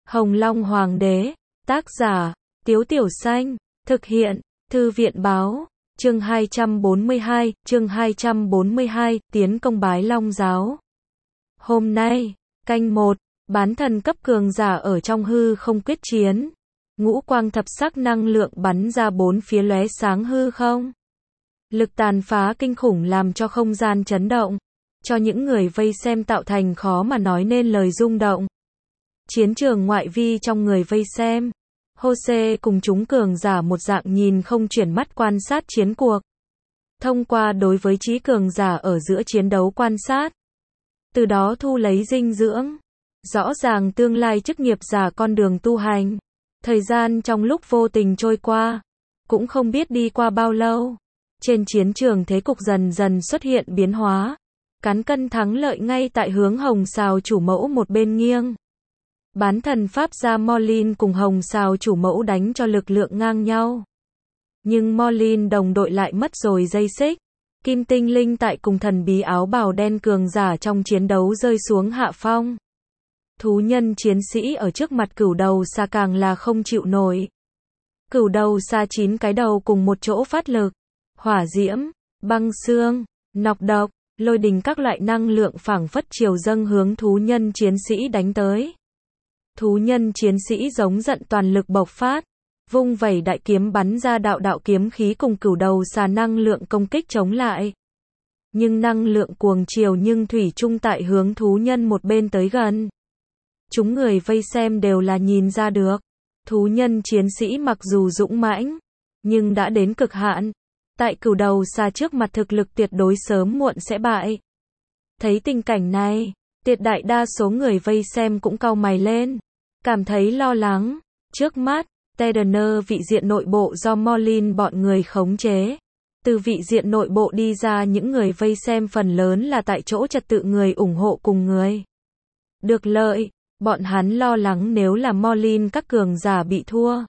Hồng Long Hoàng đế, tác giả, Tiếu Tiểu Xanh, thực hiện, Thư viện báo, chương 242, tiến công bái Long giáo. Hôm nay, canh 1, bán thần cấp cường giả ở trong hư không quyết chiến. Ngũ quang thập sắc năng lượng bắn ra bốn phía lóe sáng hư không. Lực tàn phá kinh khủng làm cho không gian chấn động, cho những người vây xem tạo thành khó mà nói nên lời rung động. Chiến trường ngoại vi trong người vây xem, Jose cùng chúng cường giả một dạng nhìn không chuyển mắt quan sát chiến cuộc. Thông qua đối với trí cường giả ở giữa chiến đấu quan sát, từ đó thu lấy dinh dưỡng. Rõ ràng tương lai chức nghiệp giả con đường tu hành. Thời gian trong lúc vô tình trôi qua, cũng không biết đi qua bao lâu. Trên chiến trường thế cục dần dần xuất hiện biến hóa. Cán cân thắng lợi ngay tại hướng Hồng Sào chủ mẫu một bên nghiêng. Bán thần pháp gia Morlin cùng Hồng Sào chủ mẫu đánh cho lực lượng ngang nhau. Nhưng Morlin đồng đội lại mất rồi dây xích. Kim tinh linh tại cùng thần bí áo bào đen cường giả trong chiến đấu rơi xuống hạ phong. Thú nhân chiến sĩ ở trước mặt cửu đầu xà càng là không chịu nổi. Cửu đầu xà 9 cái đầu cùng một chỗ phát lực. Hỏa diễm, băng xương, nọc độc, lôi đình các loại năng lượng phảng phất chiều dâng hướng thú nhân chiến sĩ đánh tới. Thú nhân chiến sĩ giống giận toàn lực bộc phát, vung vẩy đại kiếm bắn ra đạo đạo kiếm khí cùng cửu đầu xà năng lượng công kích chống lại. Nhưng năng lượng cuồng chiều nhưng thủy chung tại hướng thú nhân một bên tới gần. Chúng người vây xem đều là nhìn ra được, thú nhân chiến sĩ mặc dù dũng mãnh, nhưng đã đến cực hạn. Tại cửu đầu xà trước mặt thực lực tuyệt đối sớm muộn sẽ bại. Thấy tình cảnh này, tuyệt đại đa số người vây xem cũng cau mày lên, cảm thấy lo lắng. Trước mắt, Tedener vị diện nội bộ do Morlin bọn người khống chế. Từ vị diện nội bộ đi ra những người vây xem phần lớn là tại chỗ trật tự người ủng hộ cùng người được lợi. Bọn hắn lo lắng nếu là Morlin các cường giả bị thua,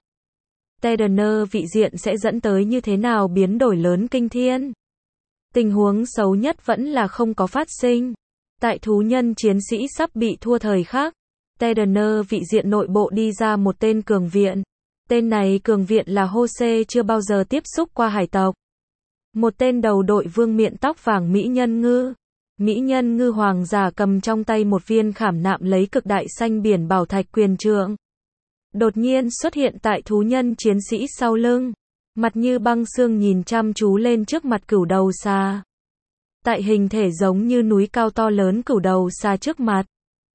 Tedener vị diện sẽ dẫn tới như thế nào biến đổi lớn kinh thiên. Tình huống xấu nhất vẫn là không có phát sinh. Tại thú nhân chiến sĩ sắp bị thua thời khắc, Tedener vị diện nội bộ đi ra một tên cường viện. Tên này cường viện là Jose chưa bao giờ tiếp xúc qua hải tộc. Một tên đầu đội vương miện tóc vàng mỹ nhân ngư. Mỹ nhân ngư hoàng giả cầm trong tay một viên khảm nạm lấy cực đại xanh biển bảo thạch quyền trượng. Đột nhiên xuất hiện tại thú nhân chiến sĩ sau lưng. Mặt như băng xương nhìn chăm chú lên trước mặt cửu đầu xà. Tại hình thể giống như núi cao to lớn cửu đầu xà trước mặt.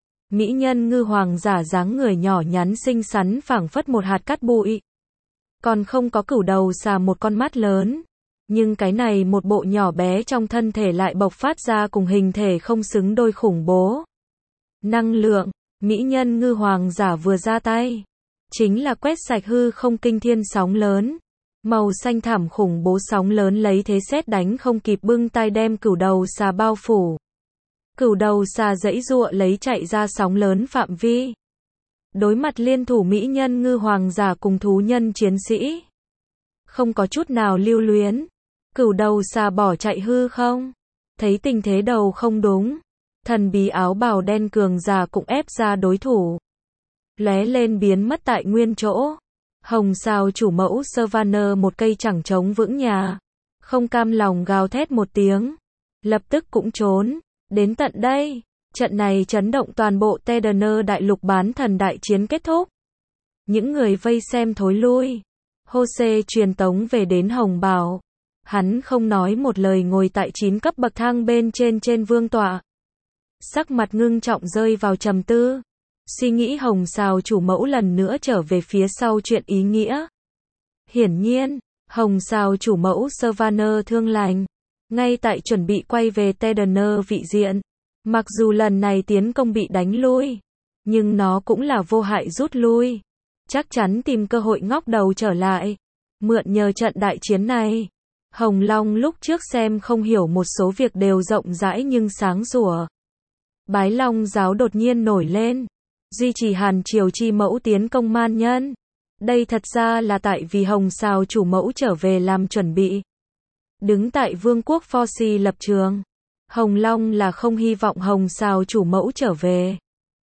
Mỹ nhân ngư hoàng giả dáng người nhỏ nhắn xinh xắn phảng phất một hạt cát bụi. Còn không có cửu đầu xà một con mắt lớn. Nhưng cái này một bộ nhỏ bé trong thân thể lại bộc phát ra cùng hình thể không xứng đôi khủng bố. Năng lượng, mỹ nhân ngư hoàng giả vừa ra tay. Chính là quét sạch hư không kinh thiên sóng lớn. Màu xanh thảm khủng bố sóng lớn lấy thế sét đánh không kịp bưng tay đem cửu đầu xà bao phủ. Cửu đầu xà giãy giụa lấy chạy ra sóng lớn phạm vi. Đối mặt liên thủ mỹ nhân ngư hoàng giả cùng thú nhân chiến sĩ. Không có chút nào lưu luyến. Cửu đầu xà bỏ chạy hư không. Thấy tình thế đầu không đúng. Thần bí áo bào đen cường giả cũng ép ra đối thủ. Lóe lên biến mất tại nguyên chỗ. Hồng Sào chủ mẫu Savannah một cây chẳng chống vững nhà. Không cam lòng gào thét một tiếng. Lập tức cũng trốn. Đến tận đây, trận này chấn động toàn bộ Tedener đại lục bán thần đại chiến kết thúc. Những người vây xem thối lui. Jose truyền tống về đến Hồng Bảo. Hắn không nói một lời ngồi tại 9 cấp bậc thang bên trên vương tọa. Sắc mặt ngưng trọng rơi vào trầm tư. Suy nghĩ Hồng Sào chủ mẫu lần nữa trở về phía sau chuyện ý nghĩa. Hiển nhiên, Hồng Sào chủ mẫu Savannah thương lành. Ngay tại chuẩn bị quay về Tedener vị diện. Mặc dù lần này tiến công bị đánh lui. Nhưng nó cũng là vô hại rút lui. Chắc chắn tìm cơ hội ngóc đầu trở lại. Mượn nhờ trận đại chiến này. Hồng Long lúc trước xem không hiểu một số việc đều rộng rãi nhưng sáng sủa. Bái Long giáo đột nhiên nổi lên. Duy trì Hàn Triều chi mẫu tiến công man nhân. Đây thật ra là tại vì Hồng Sào chủ mẫu trở về làm chuẩn bị. Đứng tại vương quốc Forsi lập trường. Hồng Long là không hy vọng Hồng Sào chủ mẫu trở về.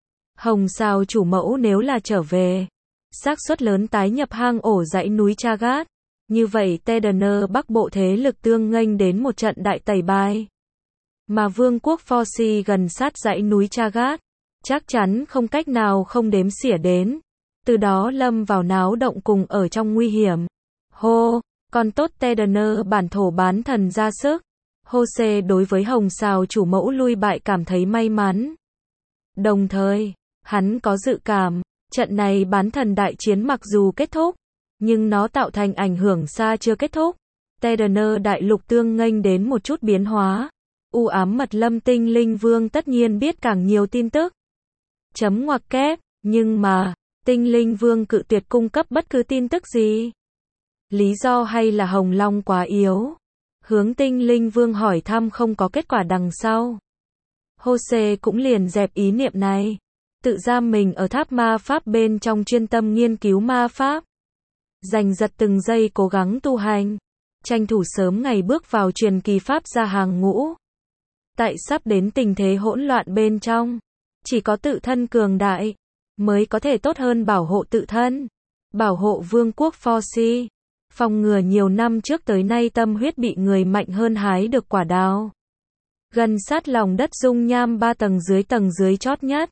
Hồng Sào chủ mẫu nếu là trở về, xác suất lớn tái nhập hang ổ dãy núi Chagat. Như vậy Tedener Bắc bộ thế lực tương nghênh đến một trận đại tẩy bài. Mà vương quốc Forsi gần sát dãy núi Chagat, chắc chắn không cách nào không đếm xỉa đến. Từ đó lâm vào náo động cùng ở trong nguy hiểm. Hô, còn tốt Tedener bản thổ bán thần ra sức. Hô-xê đối với Hồng Sào chủ mẫu lui bại cảm thấy may mắn. Đồng thời, hắn có dự cảm, trận này bán thần đại chiến mặc dù kết thúc, nhưng nó tạo thành ảnh hưởng xa chưa kết thúc. Tedener đại lục tương nghênh đến một chút biến hóa. U ám mật lâm tinh linh vương tất nhiên biết càng nhiều tin tức. Chấm ngoặc kép, nhưng mà, tinh linh vương cự tuyệt cung cấp bất cứ tin tức gì. Lý do hay là Hồng Long quá yếu? Hướng tinh linh vương hỏi thăm không có kết quả đằng sau. Hô-xê cũng liền dẹp ý niệm này. Tự giam mình ở tháp ma pháp bên trong chuyên tâm nghiên cứu ma pháp. Giành giật từng giây cố gắng tu hành. Tranh thủ sớm ngày bước vào truyền kỳ pháp ra hàng ngũ. Tại sắp đến tình thế hỗn loạn bên trong, chỉ có tự thân cường đại mới có thể tốt hơn bảo hộ tự thân, bảo hộ vương quốc Forsi, phòng ngừa nhiều năm trước tới nay tâm huyết bị người mạnh hơn hái được quả đào. Gần sát lòng đất dung nham 3 tầng dưới chót nhất.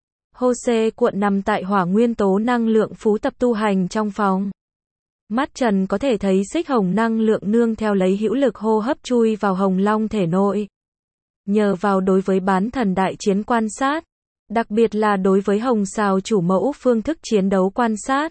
Hô-xê cuộn nằm tại hỏa nguyên tố năng lượng phú tập tu hành trong phòng. Mắt trần có thể thấy xích hồng năng lượng nương theo lấy hữu lực hô hấp chui vào Hồng Long thể nội. Nhờ vào đối với bán thần đại chiến quan sát, đặc biệt là đối với Hồng Sào chủ mẫu phương thức chiến đấu quan sát.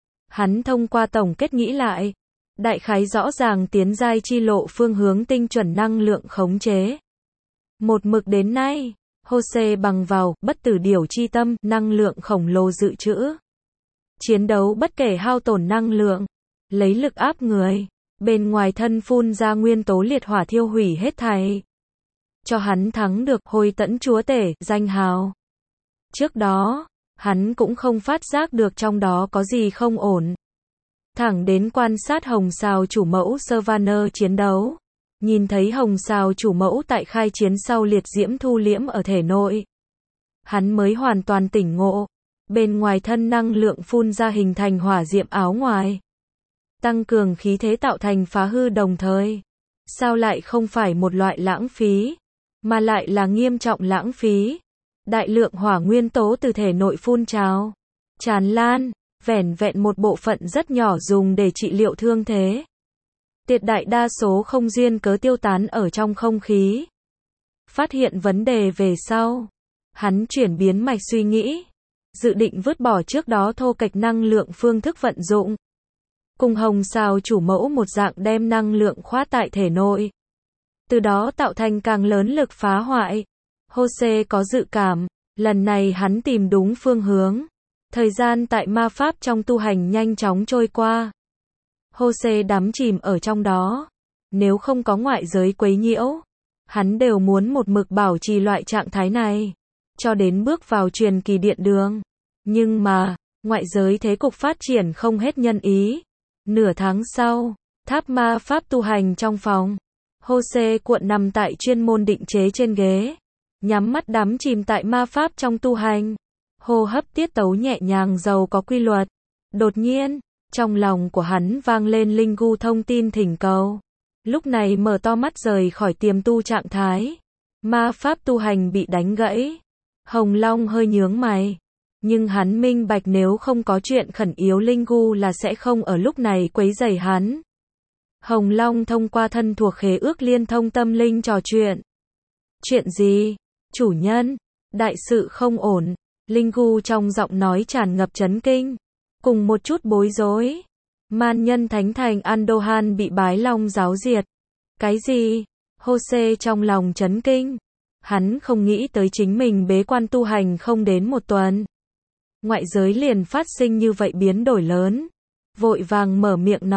Hắn thông qua tổng kết nghĩ lại, đại khái rõ ràng tiến giai chi lộ phương hướng tinh chuẩn năng lượng khống chế. Một mực đến nay, Hô-xê bằng vào bất tử điểu chi tâm, năng lượng khổng lồ dự trữ. Chiến đấu bất kể hao tổn năng lượng, lấy lực áp người, bên ngoài thân phun ra nguyên tố liệt hỏa thiêu hủy hết thảy. Cho hắn thắng được Hồi Tẫn chúa tể, danh hào. Trước đó, hắn cũng không phát giác được trong đó có gì không ổn. Thẳng đến quan sát Hồng Sào chủ mẫu Sylvaner chiến đấu. Nhìn thấy Hồng Sào chủ mẫu tại khai chiến sau liệt diễm thu liễm ở thể nội. Hắn mới hoàn toàn tỉnh ngộ. Bên ngoài thân năng lượng phun ra hình thành hỏa diệm áo ngoài. Tăng cường khí thế tạo thành phá hư đồng thời. Sao lại không phải một loại lãng phí, mà lại là nghiêm trọng lãng phí. Đại lượng hỏa nguyên tố từ thể nội phun trào, tràn lan, vẻn vẹn một bộ phận rất nhỏ dùng để trị liệu thương thế. Tuyệt đại đa số không duyên cớ tiêu tán ở trong không khí. Phát hiện vấn đề về sau, hắn chuyển biến mạch suy nghĩ, dự định vứt bỏ trước đó thô kệch năng lượng phương thức vận dụng. Cùng Hồng Sào chủ mẫu một dạng đem năng lượng khóa tại thể nội. Từ đó tạo thành càng lớn lực phá hoại. Hô-xê có dự cảm, lần này hắn tìm đúng phương hướng. Thời gian tại ma pháp trong tu hành nhanh chóng trôi qua. Hô-xê đắm chìm ở trong đó. Nếu không có ngoại giới quấy nhiễu, hắn đều muốn một mực bảo trì loại trạng thái này, cho đến bước vào truyền kỳ điện đường. Nhưng mà, ngoại giới thế cục phát triển không hết nhân ý. Nửa tháng sau, tháp ma pháp tu hành trong phòng. Hô-xê cuộn nằm tại chuyên môn định chế trên ghế. Nhắm mắt đắm chìm tại ma pháp trong tu hành. Hô hấp tiết tấu nhẹ nhàng giàu có quy luật. Đột nhiên, trong lòng của hắn vang lên linh gu thông tin thỉnh cầu. Lúc này mở to mắt rời khỏi tiềm tu trạng thái. Ma pháp tu hành bị đánh gãy. Hồng Long hơi nhướng mày. Nhưng hắn minh bạch nếu không có chuyện khẩn yếu linh gu là sẽ không ở lúc này quấy rầy hắn. Hồng Long thông qua thân thuộc khế ước liên thông tâm linh trò chuyện. Chuyện gì? Chủ nhân, đại sự không ổn. Linh gu trong giọng nói tràn ngập chấn kinh, cùng một chút bối rối. Man nhân thánh thành Andohan bị bái long giáo diệt. Cái gì? Hô-xê trong lòng chấn kinh. Hắn không nghĩ tới chính mình bế quan tu hành không đến một tuần. Ngoại giới liền phát sinh như vậy biến đổi lớn. Vội vàng mở miệng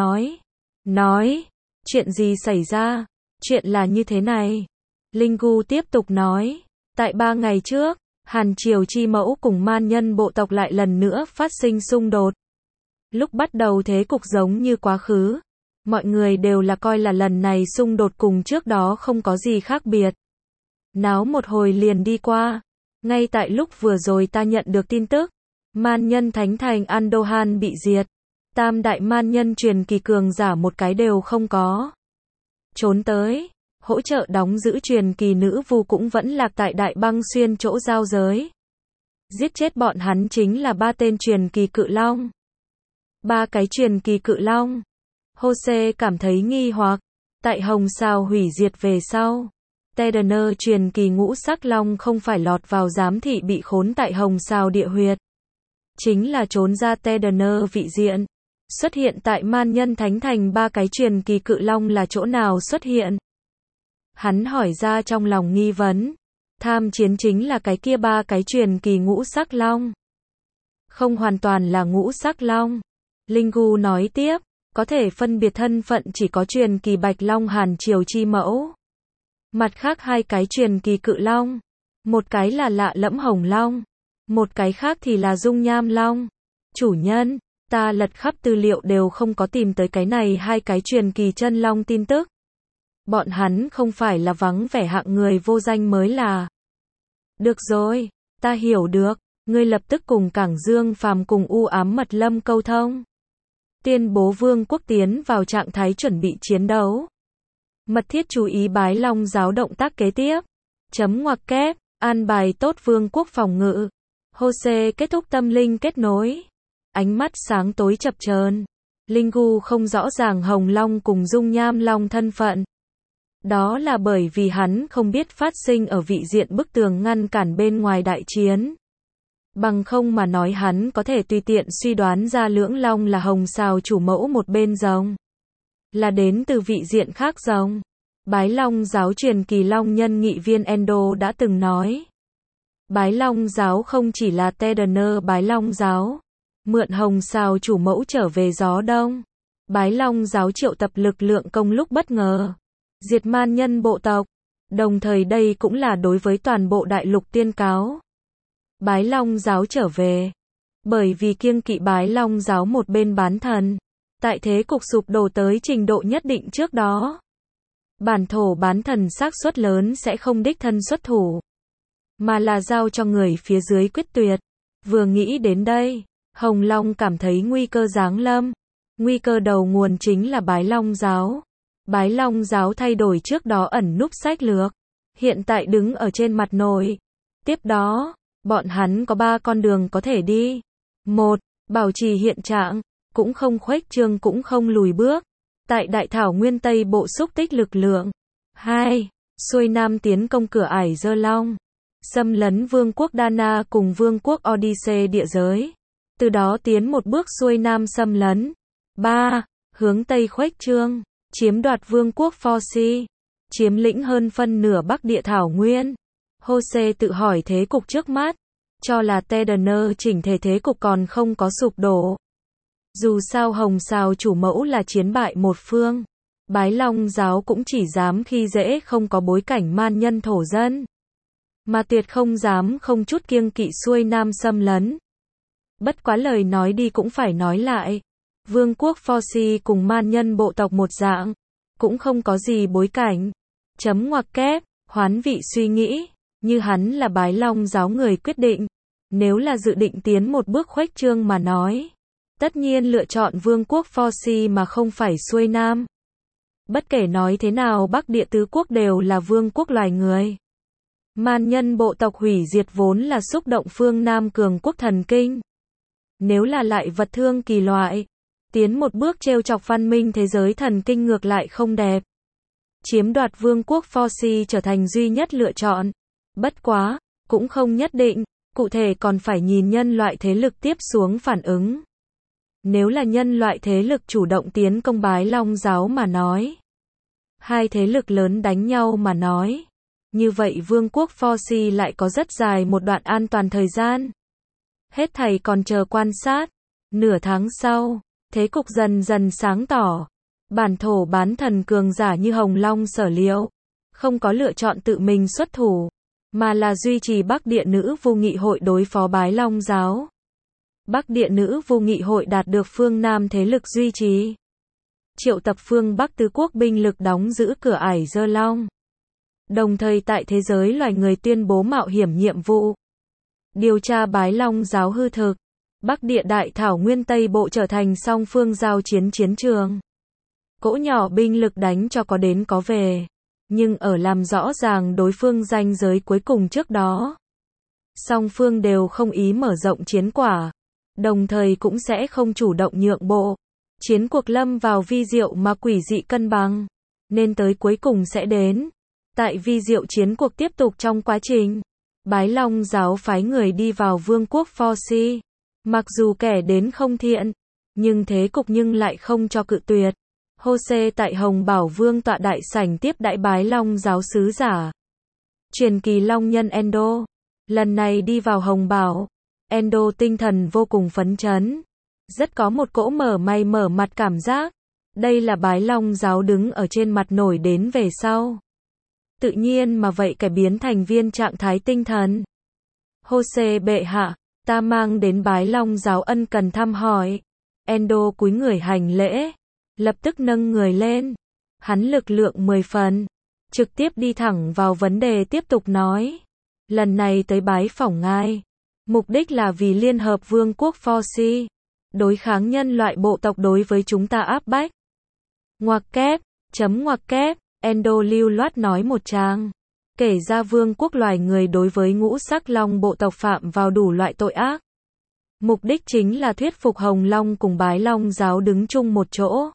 nói, chuyện gì xảy ra? Chuyện là như thế này. Linh gu tiếp tục nói, tại 3 ngày trước, Hàn Triều chi mẫu cùng man nhân bộ tộc lại lần nữa phát sinh xung đột. Lúc bắt đầu thế cục giống như quá khứ. Mọi người đều là coi là lần này xung đột cùng trước đó không có gì khác biệt. Náo một hồi liền đi qua. Ngay tại lúc vừa rồi ta nhận được tin tức, man nhân thánh thành Andohan bị diệt. Tam đại man nhân truyền kỳ cường giả một cái đều không có. Trốn tới, hỗ trợ đóng giữ truyền kỳ nữ vu cũng vẫn lạc tại Đại Băng Xuyên chỗ giao giới. Giết chết bọn hắn chính là 3 tên truyền kỳ cự long. 3 cái truyền kỳ cự long. Jose cảm thấy nghi hoặc, tại Hồng Sao hủy diệt về sau, Tedener truyền kỳ ngũ sắc long không phải lọt vào giám thị bị khốn tại Hồng Sao địa huyệt. Chính là trốn ra Tedener vị diện. Xuất hiện tại man nhân thánh thành 3 cái truyền kỳ cự long là chỗ nào xuất hiện? Hắn hỏi ra trong lòng nghi vấn. Tham chiến chính là cái kia 3 cái truyền kỳ ngũ sắc long. Không hoàn toàn là ngũ sắc long. Linh Gu nói tiếp, có thể phân biệt thân phận chỉ có truyền kỳ bạch long Hàn Triều chi mẫu. Mặt khác 2 cái truyền kỳ cự long. Một cái là lạ lẫm hồng long. Một cái khác thì là dung nham long. Chủ nhân, ta lật khắp tư liệu đều không có tìm tới cái này 2 cái truyền kỳ chân long tin tức. Bọn hắn không phải là vắng vẻ hạng người vô danh mới là. Được rồi, ta hiểu được, ngươi lập tức cùng Cảng Dương Phàm cùng U Ám Mật Lâm câu thông. Tuyên bố vương quốc tiến vào trạng thái chuẩn bị chiến đấu. Mật thiết chú ý Bái Long giáo động tác kế tiếp. Chấm ngoặc kép, an bài tốt vương quốc phòng ngự. Jose kết thúc tâm linh kết nối. Ánh mắt sáng tối chập chờn. Linh Gu không rõ ràng Hồng Long cùng Dung Nham Long thân phận. Đó là bởi vì hắn không biết phát sinh ở vị diện bức tường ngăn cản bên ngoài đại chiến. Bằng không mà nói hắn có thể tùy tiện suy đoán ra lưỡng long là Hồng Sao chủ mẫu một bên rồng. Là đến từ vị diện khác rồng. Bái Long giáo truyền kỳ long nhân nghị viên Endo đã từng nói. Bái Long giáo không chỉ là Tedener Bái Long giáo. Mượn Hồng Sao chủ mẫu trở về gió đông. Bái Long giáo triệu tập lực lượng công lúc bất ngờ. Diệt man nhân bộ tộc. Đồng thời đây cũng là đối với toàn bộ đại lục tuyên cáo. Bái Long giáo trở về. Bởi vì kiêng kỵ Bái Long giáo một bên bán thần. Tại thế cục sụp đổ tới trình độ nhất định trước đó. Bản thổ bán thần xác suất lớn sẽ không đích thân xuất thủ. Mà là giao cho người phía dưới quyết tuyệt. Vừa nghĩ đến đây, Hồng Long cảm thấy nguy cơ giáng lâm. Nguy cơ đầu nguồn chính là Bái Long giáo. Bái Long giáo thay đổi trước đó ẩn núp sách lược. Hiện tại đứng ở trên mặt nổi. Tiếp đó, bọn hắn có 3 con đường có thể đi. 1. Bảo trì hiện trạng. Cũng không khuếch trương cũng không lùi bước. Tại Đại Thảo Nguyên Tây Bộ xúc tích lực lượng. 2. Xuôi Nam tiến công cửa ải Dơ Long. Xâm lấn vương quốc Dana cùng vương quốc Odyssey địa giới. Từ đó tiến một bước xuôi Nam xâm lấn. 3. Hướng Tây khuếch trương. Chiếm đoạt vương quốc Forsi. Chiếm lĩnh hơn phân nửa Bắc Địa Thảo Nguyên. Jose tự hỏi thế cục trước mắt. Cho là Tedener chỉnh thể thế cục còn không có sụp đổ. Dù sao Hồng Sao chủ mẫu là chiến bại một phương. Bái Long giáo cũng chỉ dám khi dễ không có bối cảnh man nhân thổ dân. Mà tuyệt không dám không chút kiêng kỵ xuôi Nam xâm lấn. Bất quá lời nói đi cũng phải nói lại. Vương quốc Forsi cùng man nhân bộ tộc một dạng. Cũng không có gì bối cảnh. Chấm ngoặc kép, hoán vị suy nghĩ. Như hắn là Bái Long giáo người quyết định. Nếu là dự định tiến một bước khuếch trương mà nói. Tất nhiên lựa chọn vương quốc Forsi mà không phải xuôi Nam. Bất kể nói thế nào Bắc Địa tứ quốc đều là vương quốc loài người. Man nhân bộ tộc hủy diệt vốn là xúc động phương Nam cường quốc thần kinh. Nếu là lại vật thương kỳ loại. Tiến một bước trêu chọc văn minh thế giới thần kinh ngược lại không đẹp. Chiếm đoạt vương quốc Forsi trở thành duy nhất lựa chọn. Bất quá, cũng không nhất định, cụ thể còn phải nhìn nhân loại thế lực tiếp xuống phản ứng. Nếu là nhân loại thế lực chủ động tiến công Bái Long giáo mà nói. 2 thế lực lớn đánh nhau mà nói. Như vậy vương quốc Forsi lại có rất dài một đoạn an toàn thời gian. Hết thảy còn chờ quan sát. Nửa tháng sau, thế cục dần dần sáng tỏ. Bản thổ bán thần cường giả như Hồng Long Sở Liệu. Không có lựa chọn tự mình xuất thủ. Mà là duy trì Bắc Địa Nữ Vu Nghị hội đối phó Bái Long giáo. Bắc Địa Nữ Vu Nghị hội đạt được phương Nam thế lực duy trì. Triệu tập phương Bắc tứ quốc binh lực đóng giữ cửa ải Dơ Long. Đồng thời tại thế giới loài người tuyên bố mạo hiểm nhiệm vụ. điều tra Bái Long giáo hư thực. Bắc địa đại thảo nguyên Tây Bộ trở thành song phương giao chiến chiến trường. Cỗ nhỏ binh lực đánh cho có đến có về, nhưng ở làm rõ ràng đối phương ranh giới cuối cùng trước đó. Song phương đều không ý mở rộng chiến quả, đồng thời cũng sẽ không chủ động nhượng bộ. Chiến cuộc lâm vào vi diệu mà quỷ dị cân bằng, nên tới cuối cùng sẽ đến. Tại vi diệu chiến cuộc tiếp tục trong quá trình, Bái Long giáo phái người đi vào vương quốc Pho-si. Mặc dù kẻ đến không thiện, nhưng thế cục nhưng lại không cho cự tuyệt. Hô-xê tại Hồng Bảo Vương tọa đại sảnh tiếp đãi Bái Long giáo sứ giả. Truyền kỳ Long nhân Endo. Lần này đi vào Hồng Bảo, Endo tinh thần vô cùng phấn chấn. Rất có một cỗ mở mày mở mặt cảm giác. Đây là Bái Long giáo đứng ở trên mặt nổi đến về sau. Tự nhiên mà vậy kẻ biến thành viên trạng thái tinh thần. Hô-xê bệ hạ, ta mang đến Bái Long giáo ân cần thăm hỏi. Endo cúi người hành lễ, lập tức nâng người lên. Hắn lực lượng 10 phần, trực tiếp đi thẳng vào vấn đề tiếp tục nói. Lần này tới bái phỏng ngài, mục đích là vì Liên hợp Vương quốc Pho-si, đối kháng nhân loại bộ tộc đối với chúng ta áp bách. Ngoặc kép, ngoặc kép, Endo lưu loát nói một tràng. Kể ra vương quốc loài người đối với ngũ sắc long bộ tộc phạm vào đủ loại tội ác. Mục đích chính là thuyết phục Hồng Long cùng Bái Long giáo đứng chung một chỗ.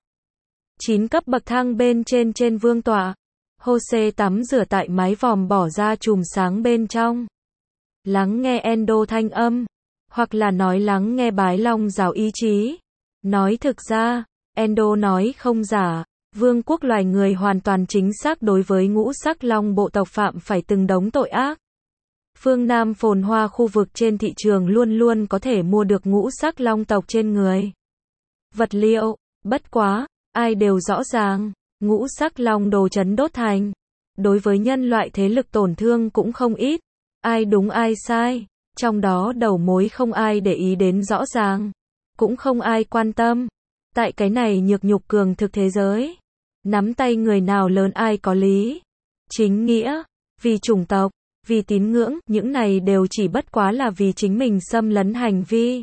9 cấp bậc thang bên trên vương tọa. Hô-xê tắm rửa tại mái vòm bỏ ra chùm sáng bên trong. Lắng nghe Endo thanh âm, hoặc là nói lắng nghe Bái Long giáo ý chí. Nói thực ra, Endo nói không giả. Vương quốc loài người hoàn toàn chính xác đối với ngũ sắc long bộ tộc phạm phải từng đống tội ác. Phương Nam phồn hoa khu vực trên thị trường luôn luôn có thể mua được ngũ sắc long tộc trên người. Vật liệu, bất quá, ai đều rõ ràng, ngũ sắc long đồ trấn đốt thành. Đối với nhân loại thế lực tổn thương cũng không ít. Ai đúng ai sai, trong đó đầu mối không ai để ý đến rõ ràng. Cũng không ai quan tâm. Tại cái này nhược nhục cường thực thế giới. Nắm tay người nào lớn ai có lý. Chính nghĩa, vì chủng tộc, vì tín ngưỡng, những này đều chỉ bất quá là vì chính mình xâm lấn hành vi.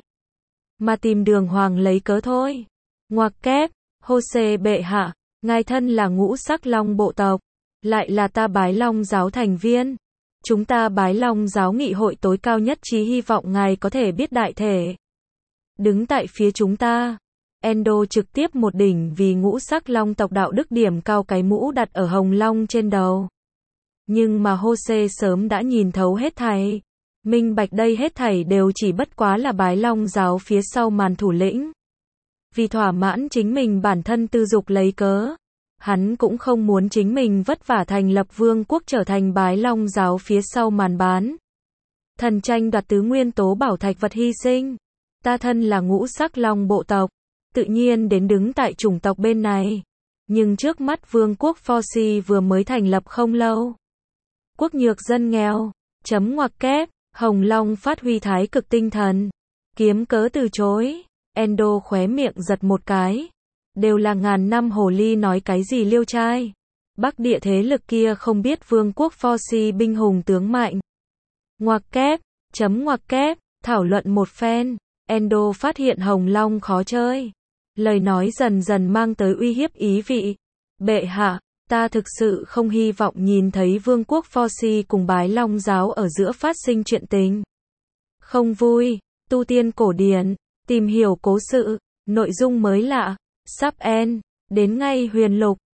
Mà tìm đường hoàng lấy cớ thôi. Ngoặc kép, Hô-xê bệ hạ, ngài thân là ngũ sắc long bộ tộc, lại là ta Bái Long giáo thành viên. Chúng ta Bái Long giáo nghị hội tối cao nhất trí hy vọng ngài có thể biết đại thể. Đứng tại phía chúng ta. Endo trực tiếp một đỉnh vì ngũ sắc long tộc đạo đức điểm cao cái mũ đặt ở Hồng Long trên đầu. Nhưng mà Hô-xê sớm đã nhìn thấu hết thảy. Minh bạch đây hết thảy đều chỉ bất quá là Bái Long giáo phía sau màn thủ lĩnh. Vì thỏa mãn chính mình bản thân tư dục lấy cớ. Hắn cũng không muốn chính mình vất vả thành lập vương quốc trở thành Bái Long giáo phía sau màn bán. Thần tranh đoạt tứ nguyên tố bảo thạch vật hy sinh. Ta thân là ngũ sắc long bộ tộc. Tự nhiên đến đứng tại chủng tộc bên này. Nhưng trước mắt vương quốc Pho-si vừa mới thành lập không lâu. Quốc nhược dân nghèo. Ngoặc kép, Hồng Long phát huy thái cực tinh thần. Kiếm cớ từ chối. Endo khóe miệng giật một cái. Đều là ngàn năm hồ ly nói cái gì liêu trai. Bắc địa thế lực kia không biết vương quốc Pho-si binh hùng tướng mạnh. Ngoặc kép, ngoặc kép, thảo luận một phen. Endo phát hiện Hồng Long khó chơi. Lời nói dần dần mang tới uy hiếp ý vị. Bệ hạ, ta thực sự không hy vọng nhìn thấy vương quốc Pho-si cùng Bái Long giáo ở giữa phát sinh chuyện tình. Không vui, tu tiên cổ điển, tìm hiểu cố sự, nội dung mới lạ, sắp end, đến ngay huyền lục,